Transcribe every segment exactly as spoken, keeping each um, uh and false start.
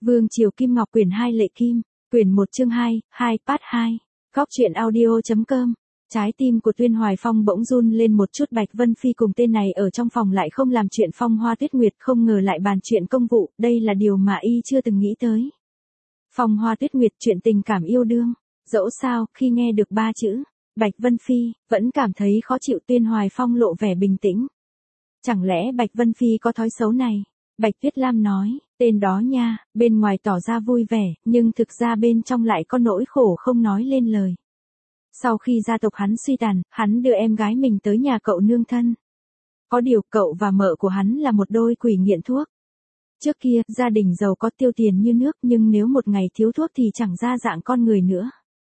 Vương Triều Kim Ngọc quyển hai Lệ Kim, quyển một chương hai, hai part hai. Góc truyện audio.com. Trái tim của Tuyên Hoài Phong bỗng run lên một chút. Bạch Vân Phi cùng tên này ở trong phòng lại không làm chuyện phong hoa tuyết nguyệt, không ngờ lại bàn chuyện công vụ, đây là điều mà y chưa từng nghĩ tới. Phong hoa tuyết nguyệt, chuyện tình cảm yêu đương. Dẫu sao, khi nghe được ba chữ Bạch Vân Phi, vẫn cảm thấy khó chịu. Tuyên Hoài Phong lộ vẻ bình tĩnh. Chẳng lẽ Bạch Vân Phi có thói xấu này? Bạch Tuyết Lam nói, tên đó nha, bên ngoài tỏ ra vui vẻ, nhưng thực ra bên trong lại có nỗi khổ không nói lên lời. Sau khi gia tộc hắn suy tàn, hắn đưa em gái mình tới nhà cậu nương thân. Có điều cậu và mợ của hắn là một đôi quỷ nghiện thuốc. Trước kia, gia đình giàu có tiêu tiền như nước, nhưng nếu một ngày thiếu thuốc thì chẳng ra dạng con người nữa.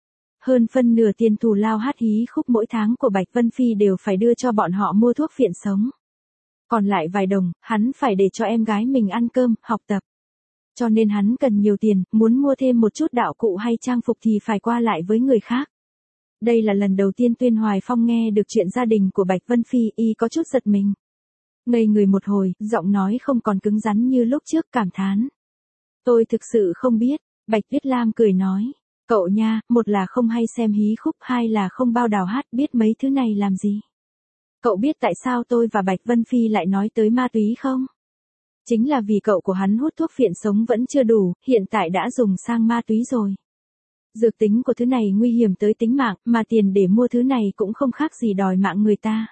Hơn phân nửa tiền thù lao hát hí khúc mỗi tháng của Bạch Vân Phi đều phải đưa cho bọn họ mua thuốc phiện sống. Còn lại vài đồng, hắn phải để cho em gái mình ăn cơm, học tập. Cho nên hắn cần nhiều tiền, muốn mua thêm một chút đạo cụ hay trang phục thì phải qua lại với người khác. Đây là lần đầu tiên Tuyên Hoài Phong nghe được chuyện gia đình của Bạch Vân Phi, y có chút giật mình. Ngây người một hồi, giọng nói không còn cứng rắn như lúc trước, cảm thán. Tôi thực sự không biết, Bạch Tuyết Lam cười nói. Cậu nha, một là không hay xem hí khúc, hai là không bao đào hát, biết mấy thứ này làm gì. Cậu biết tại sao tôi và Bạch Vân Phi lại nói tới ma túy không? Chính là vì cậu của hắn hút thuốc phiện sống vẫn chưa đủ, hiện tại đã dùng sang ma túy rồi. Dược tính của thứ này nguy hiểm tới tính mạng, mà tiền để mua thứ này cũng không khác gì đòi mạng người ta.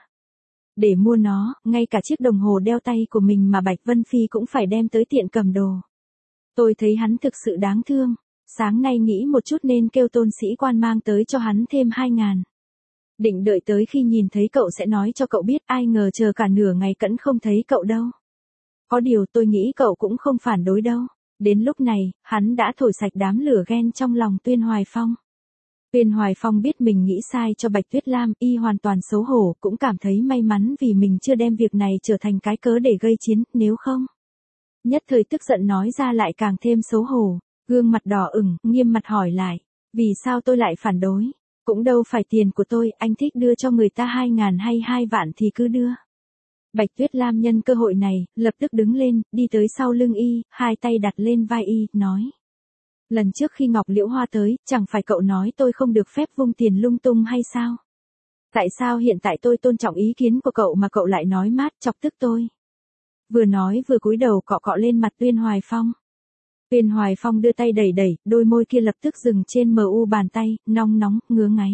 Để mua nó, ngay cả chiếc đồng hồ đeo tay của mình mà Bạch Vân Phi cũng phải đem tới tiệm cầm đồ. Tôi thấy hắn thực sự đáng thương. Sáng nay nghĩ một chút nên kêu tôn sĩ quan mang tới cho hắn thêm hai ngàn. Định đợi tới khi nhìn thấy cậu sẽ nói cho cậu biết, ai ngờ chờ cả nửa ngày cvẫn không thấy cậu đâu. Có điều tôi nghĩ cậu cũng không phản đối đâu. Đến lúc này, hắn đã thổi sạch đám lửa ghen trong lòng Tuyên Hoài Phong. Tuyên Hoài Phong biết mình nghĩ sai cho Bạch Tuyết Lam, y hoàn toàn xấu hổ, cũng cảm thấy may mắn vì mình chưa đem việc này trở thành cái cớ để gây chiến, nếu không. Nhất thời tức giận nói ra lại càng thêm xấu hổ, gương mặt đỏ ửng, nghiêm mặt hỏi lại, vì sao tôi lại phản đối? Cũng đâu phải tiền của tôi, anh thích đưa cho người ta hai ngàn hay hai vạn thì cứ đưa. Bạch Tuyết Lam nhân cơ hội này, lập tức đứng lên, đi tới sau lưng y, hai tay đặt lên vai y, nói. Lần trước khi Ngọc Liễu Hoa tới, chẳng phải cậu nói tôi không được phép vung tiền lung tung hay sao? Tại sao hiện tại tôi tôn trọng ý kiến của cậu mà cậu lại nói mát chọc tức tôi? Vừa nói vừa cúi đầu cọ cọ lên mặt Tuyên Hoài Phong. Tuyên Hoài Phong đưa tay đẩy đẩy, đôi môi kia lập tức dừng trên mờ u bàn tay, nóng nóng, ngứa ngáy.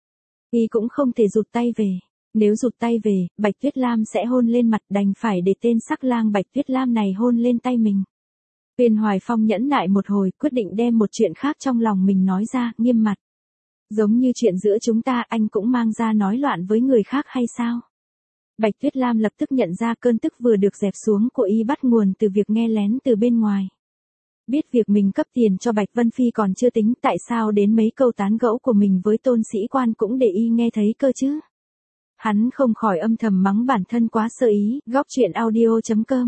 Y cũng không thể rụt tay về. Nếu rụt tay về, Bạch Tuyết Lam sẽ hôn lên mặt, đành phải để tên sắc lang Bạch Tuyết Lam này hôn lên tay mình. Tuyên Hoài Phong nhẫn nại một hồi, quyết định đem một chuyện khác trong lòng mình nói ra, nghiêm mặt. Giống như chuyện giữa chúng ta, anh cũng mang ra nói loạn với người khác hay sao? Bạch Tuyết Lam lập tức nhận ra cơn tức vừa được dẹp xuống của y bắt nguồn từ việc nghe lén từ bên ngoài. Biết việc mình cấp tiền cho Bạch Vân Phi còn chưa tính, tại sao đến mấy câu tán gẫu của mình với tôn sĩ quan cũng để y nghe thấy cơ chứ? Hắn không khỏi âm thầm mắng bản thân quá sơ ý. Góc truyện audio.com.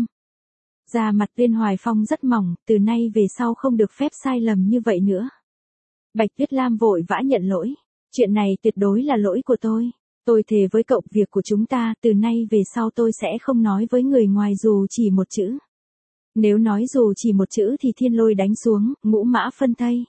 Da mặt Tuyên Hoài Phong rất mỏng, từ nay về sau không được phép sai lầm như vậy nữa. Bạch Tuyết Lam vội vã nhận lỗi. Chuyện này tuyệt đối là lỗi của tôi. Tôi thề với cậu, việc của chúng ta, từ nay về sau tôi sẽ không nói với người ngoài dù chỉ một chữ. Nếu nói dù chỉ một chữ thì thiên lôi đánh xuống, ngũ mã phân thây.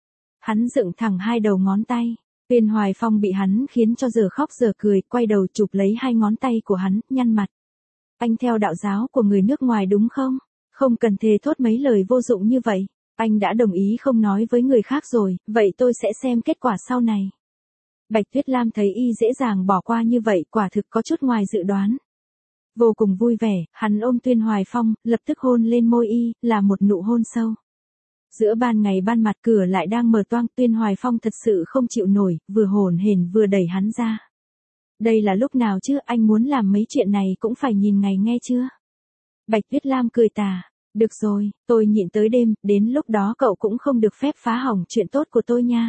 Hắn dựng thẳng hai đầu ngón tay. Tuyên Hoài Phong bị hắn khiến cho giờ khóc giờ cười, quay đầu chụp lấy hai ngón tay của hắn, nhăn mặt. Anh theo đạo giáo của người nước ngoài đúng không? Không cần thề thốt mấy lời vô dụng như vậy. Anh đã đồng ý không nói với người khác rồi, vậy tôi sẽ xem kết quả sau này. Bạch Tuyết Lam thấy y dễ dàng bỏ qua như vậy, quả thực có chút ngoài dự đoán. Vô cùng vui vẻ, hắn ôm Tuyên Hoài Phong, lập tức hôn lên môi y, là một nụ hôn sâu. Giữa ban ngày ban mặt, cửa lại đang mở toang, Tuyên Hoài Phong thật sự không chịu nổi, vừa hổn hển vừa đẩy hắn ra. Đây là lúc nào chứ, anh muốn làm mấy chuyện này cũng phải nhìn ngày nghe chưa? Bạch Tuyết Lam cười tà, được rồi, tôi nhịn tới đêm, đến lúc đó cậu cũng không được phép phá hỏng chuyện tốt của tôi nha.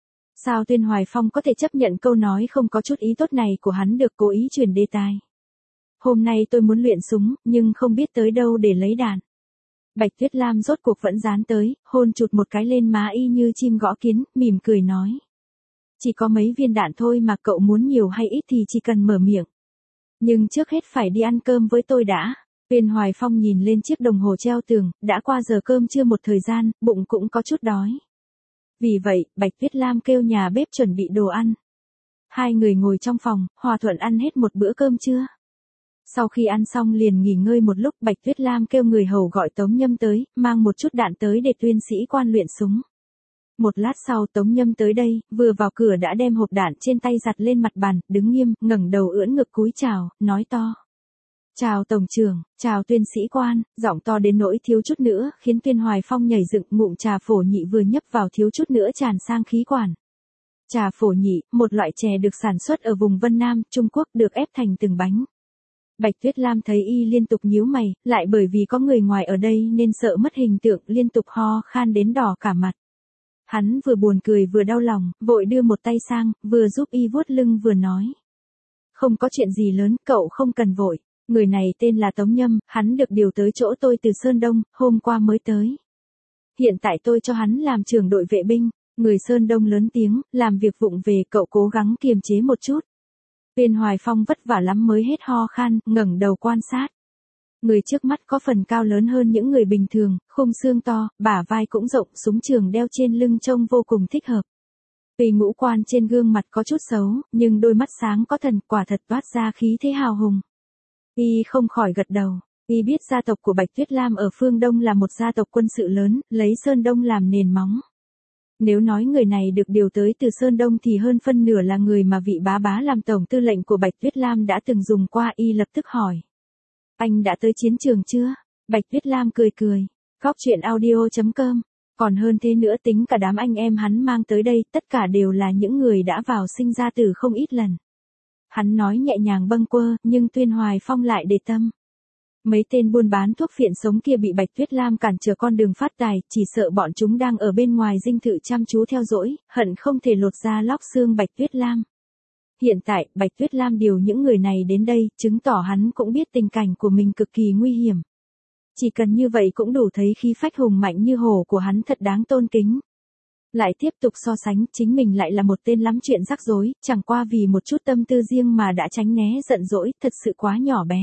Sao Tuyên Hoài Phong có thể chấp nhận câu nói không có chút ý tốt này của hắn được, cố ý chuyển đề tài. Hôm nay tôi muốn luyện súng, nhưng không biết tới đâu để lấy đạn. Bạch Tuyết Lam rốt cuộc vẫn dán tới, hôn chụt một cái lên má y như chim gõ kiến, mỉm cười nói. Chỉ có mấy viên đạn thôi mà cậu muốn nhiều hay ít thì chỉ cần mở miệng. Nhưng trước hết phải đi ăn cơm với tôi đã. Viên Hoài Phong nhìn lên chiếc đồng hồ treo tường, đã qua giờ cơm trưa một thời gian, bụng cũng có chút đói. Vì vậy, Bạch Tuyết Lam kêu nhà bếp chuẩn bị đồ ăn. Hai người ngồi trong phòng, hòa thuận ăn hết một bữa cơm trưa. Sau khi ăn xong liền nghỉ ngơi một lúc, Bạch Tuyết Lam kêu người hầu gọi Tống Nhâm tới, mang một chút đạn tới để tuyên sĩ quan luyện súng. Một lát sau Tống Nhâm tới đây, vừa vào cửa đã đem hộp đạn trên tay giặt lên mặt bàn, đứng nghiêm, ngẩng đầu ưỡn ngực cúi chào, nói to. Chào Tổng trưởng, chào tuyên sĩ quan, giọng to đến nỗi thiếu chút nữa, khiến Tuyên Hoài Phong nhảy dựng, ngụm trà phổ nhị vừa nhấp vào thiếu chút nữa tràn sang khí quản. Trà phổ nhị, một loại chè được sản xuất ở vùng Vân Nam, Trung Quốc được ép thành từng bánh. Bạch Tuyết Lam thấy y liên tục nhíu mày, lại bởi vì có người ngoài ở đây nên sợ mất hình tượng, liên tục ho khan đến đỏ cả mặt. Hắn vừa buồn cười vừa đau lòng, vội đưa một tay sang, vừa giúp y vuốt lưng vừa nói. Không có chuyện gì lớn, cậu không cần vội. Người này tên là Tống Nhâm, hắn được điều tới chỗ tôi từ Sơn Đông, hôm qua mới tới. Hiện tại tôi cho hắn làm trưởng đội vệ binh. Người Sơn Đông lớn tiếng, làm việc vụng về, cậu cố gắng kiềm chế một chút. Viên Hoài Phong vất vả lắm mới hết ho khan, ngẩng đầu quan sát. Người trước mắt có phần cao lớn hơn những người bình thường, khung xương to, bả vai cũng rộng, súng trường đeo trên lưng trông vô cùng thích hợp. Vì ngũ quan trên gương mặt có chút xấu, nhưng đôi mắt sáng có thần, quả thật toát ra khí thế hào hùng. Y không khỏi gật đầu, y biết gia tộc của Bạch Tuyết Lam ở phương Đông là một gia tộc quân sự lớn, lấy Sơn Đông làm nền móng. Nếu nói người này được điều tới từ Sơn Đông thì hơn phân nửa là người mà vị bá bá làm tổng tư lệnh của Bạch Tuyết Lam đã từng dùng qua. Y lập tức hỏi. Anh đã tới chiến trường chưa? Bạch Tuyết Lam cười cười. Góc truyện audio chấm com. Còn hơn thế nữa, tính cả đám anh em hắn mang tới đây, tất cả đều là những người đã vào sinh ra tử không ít lần. Hắn nói nhẹ nhàng bâng quơ, nhưng Tuyên Hoài Phong lại để tâm. Mấy tên buôn bán thuốc phiện sống kia bị Bạch Tuyết Lam cản trở con đường phát tài, chỉ sợ bọn chúng đang ở bên ngoài dinh thự chăm chú theo dõi, hận không thể lột da lóc xương Bạch Tuyết Lam. Hiện tại, Bạch Tuyết Lam điều những người này đến đây, chứng tỏ hắn cũng biết tình cảnh của mình cực kỳ nguy hiểm. Chỉ cần như vậy cũng đủ thấy khí phách hùng mạnh như hổ của hắn thật đáng tôn kính. Lại tiếp tục so sánh, chính mình lại là một tên lắm chuyện rắc rối, chẳng qua vì một chút tâm tư riêng mà đã tránh né giận dỗi, thật sự quá nhỏ bé.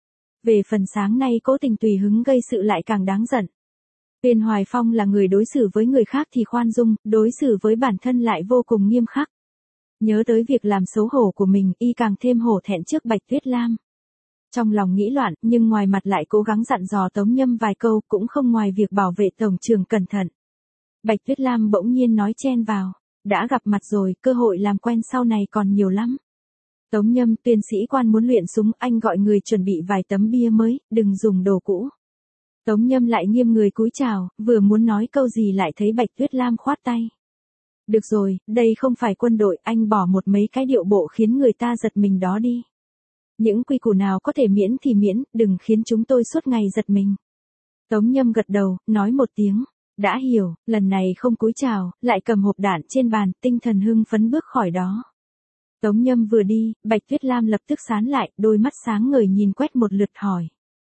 Về phần sáng nay cố tình tùy hứng gây sự lại càng đáng giận. Viên Hoài Phong là người đối xử với người khác thì khoan dung, đối xử với bản thân lại vô cùng nghiêm khắc. Nhớ tới việc làm xấu hổ của mình, y càng thêm hổ thẹn trước Bạch Tuyết Lam. Trong lòng nghĩ loạn, nhưng ngoài mặt lại cố gắng dặn dò Tống Nhâm vài câu, cũng không ngoài việc bảo vệ tổng trưởng cẩn thận. Bạch Tuyết Lam bỗng nhiên nói chen vào. Đã gặp mặt rồi, cơ hội làm quen sau này còn nhiều lắm. Tống Nhâm, tuyên sĩ quan muốn luyện súng, anh gọi người chuẩn bị vài tấm bia mới, đừng dùng đồ cũ. Tống Nhâm lại nghiêm người cúi chào, vừa muốn nói câu gì lại thấy Bạch Tuyết Lam khoát tay. Được rồi, đây không phải quân đội, anh bỏ một mấy cái điệu bộ khiến người ta giật mình đó đi. Những quy củ nào có thể miễn thì miễn, đừng khiến chúng tôi suốt ngày giật mình. Tống Nhâm gật đầu, nói một tiếng. Đã hiểu, lần này không cúi chào, lại cầm hộp đạn trên bàn, tinh thần hưng phấn bước khỏi đó. Tống Nhâm vừa đi, Bạch Tuyết Lam lập tức sán lại, đôi mắt sáng ngời nhìn quét một lượt hỏi.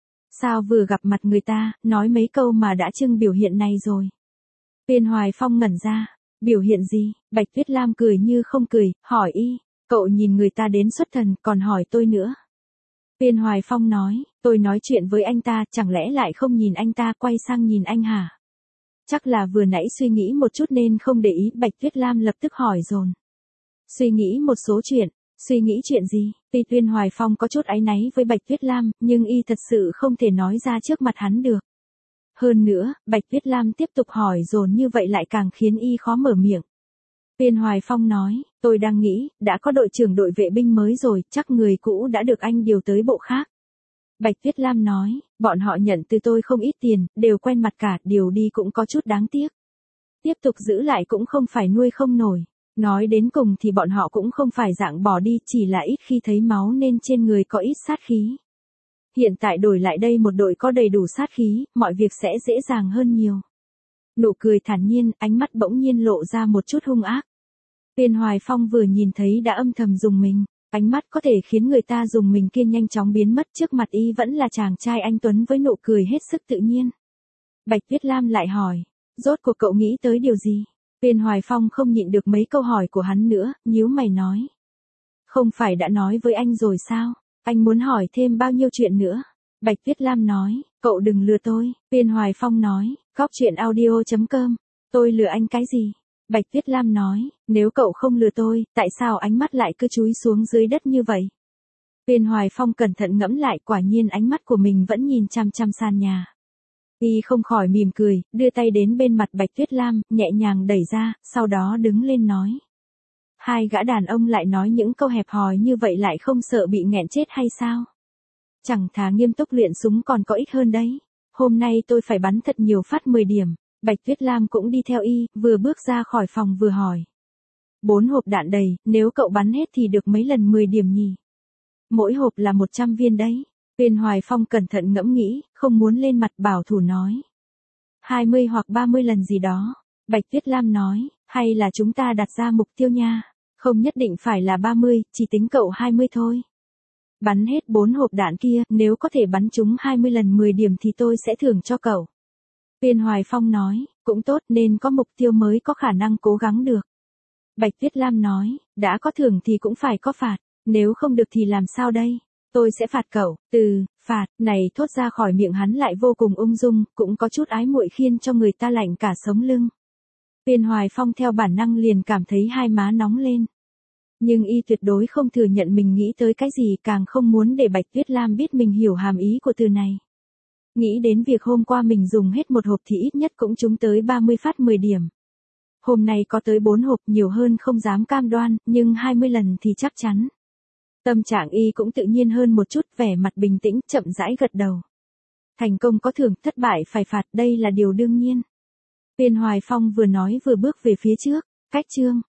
Sao vừa gặp mặt người ta, nói mấy câu mà đã trưng biểu hiện này rồi? Viên Hoài Phong ngẩn ra, biểu hiện gì? Bạch Tuyết Lam cười như không cười, hỏi y, cậu nhìn người ta đến xuất thần, còn hỏi tôi nữa. Viên Hoài Phong nói, tôi nói chuyện với anh ta, chẳng lẽ lại không nhìn anh ta, quay sang nhìn anh hả? Chắc là vừa nãy suy nghĩ một chút nên không để ý. Bạch Tuyết Lam lập tức hỏi dồn. Suy nghĩ một số chuyện, suy nghĩ chuyện gì? Tuy Tuyên Hoài Phong có chút áy náy với Bạch Tuyết Lam, nhưng y thật sự không thể nói ra trước mặt hắn được. Hơn nữa, Bạch Tuyết Lam tiếp tục hỏi dồn như vậy lại càng khiến y khó mở miệng. Tuyên Hoài Phong nói, tôi đang nghĩ, đã có đội trưởng đội vệ binh mới rồi, chắc người cũ đã được anh điều tới bộ khác. Bạch Tuyết Lam nói, bọn họ nhận từ tôi không ít tiền, đều quen mặt cả, điều đi cũng có chút đáng tiếc. Tiếp tục giữ lại cũng không phải nuôi không nổi. Nói đến cùng thì bọn họ cũng không phải dạng bỏ đi, chỉ là ít khi thấy máu nên trên người có ít sát khí. Hiện tại đổi lại đây một đội có đầy đủ sát khí, mọi việc sẽ dễ dàng hơn nhiều. Nụ cười thản nhiên, ánh mắt bỗng nhiên lộ ra một chút hung ác. Viên Hoài Phong vừa nhìn thấy đã âm thầm dùng mình. Ánh mắt có thể khiến người ta dùng mình kia nhanh chóng biến mất, trước mặt y vẫn là chàng trai anh tuấn với nụ cười hết sức tự nhiên. Bạch Tuyết Lam lại hỏi, rốt cuộc cậu nghĩ tới điều gì? Viên Hoài Phong không nhịn được mấy câu hỏi của hắn nữa, nhíu mày nói. Không phải đã nói với anh rồi sao? Anh muốn hỏi thêm bao nhiêu chuyện nữa? Bạch Tuyết Lam nói, cậu đừng lừa tôi. Viên Hoài Phong nói, Góc truyện audio.com, tôi lừa anh cái gì? Bạch Tuyết Lam nói, nếu cậu không lừa tôi, tại sao ánh mắt lại cứ chúi xuống dưới đất như vậy? Viên Hoài Phong cẩn thận ngẫm lại, quả nhiên ánh mắt của mình vẫn nhìn chăm chăm sàn nhà. Y không khỏi mỉm cười, đưa tay đến bên mặt Bạch Tuyết Lam, nhẹ nhàng đẩy ra, sau đó đứng lên nói. Hai gã đàn ông lại nói những câu hẹp hòi như vậy lại không sợ bị nghẹn chết hay sao? Chẳng thà nghiêm túc luyện súng còn có ích hơn đấy. Hôm nay tôi phải bắn thật nhiều phát mười điểm. Bạch Tuyết Lam cũng đi theo y, vừa bước ra khỏi phòng vừa hỏi. Bốn hộp đạn đầy, nếu cậu bắn hết thì được mấy lần mười điểm nhỉ? Mỗi hộp là một trăm viên đấy. Viên Hoài Phong cẩn thận ngẫm nghĩ, không muốn lên mặt bảo thủ nói. hai mươi hoặc ba mươi lần gì đó. Bạch Tuyết Lam nói, hay là chúng ta đặt ra mục tiêu nha. Không nhất định phải là ba mươi, chỉ tính cậu hai mươi thôi. Bắn hết bốn hộp đạn kia, nếu có thể bắn chúng hai mươi lần mười điểm thì tôi sẽ thưởng cho cậu. Viên Hoài Phong nói, cũng tốt nên có mục tiêu mới có khả năng cố gắng được. Bạch Tuyết Lam nói, đã có thưởng thì cũng phải có phạt, nếu không được thì làm sao đây? Tôi sẽ phạt cậu. Từ phạt này thốt ra khỏi miệng hắn lại vô cùng ung dung, cũng có chút ái muội khiến cho người ta lạnh cả sống lưng. Viên Hoài Phong theo bản năng liền cảm thấy hai má nóng lên. Nhưng y tuyệt đối không thừa nhận mình nghĩ tới cái gì, càng không muốn để Bạch Tuyết Lam biết mình hiểu hàm ý của từ này. Nghĩ đến việc hôm qua mình dùng hết một hộp thì ít nhất cũng trúng tới ba mươi phát mười điểm. Hôm nay có tới bốn hộp, nhiều hơn không dám cam đoan, nhưng hai mươi lần thì chắc chắn. Tâm trạng y cũng tự nhiên hơn một chút, vẻ mặt bình tĩnh, chậm rãi gật đầu. Thành công có thưởng, thất bại phải phạt, đây là điều đương nhiên. Viên Hoài Phong vừa nói vừa bước về phía trước, cách chương.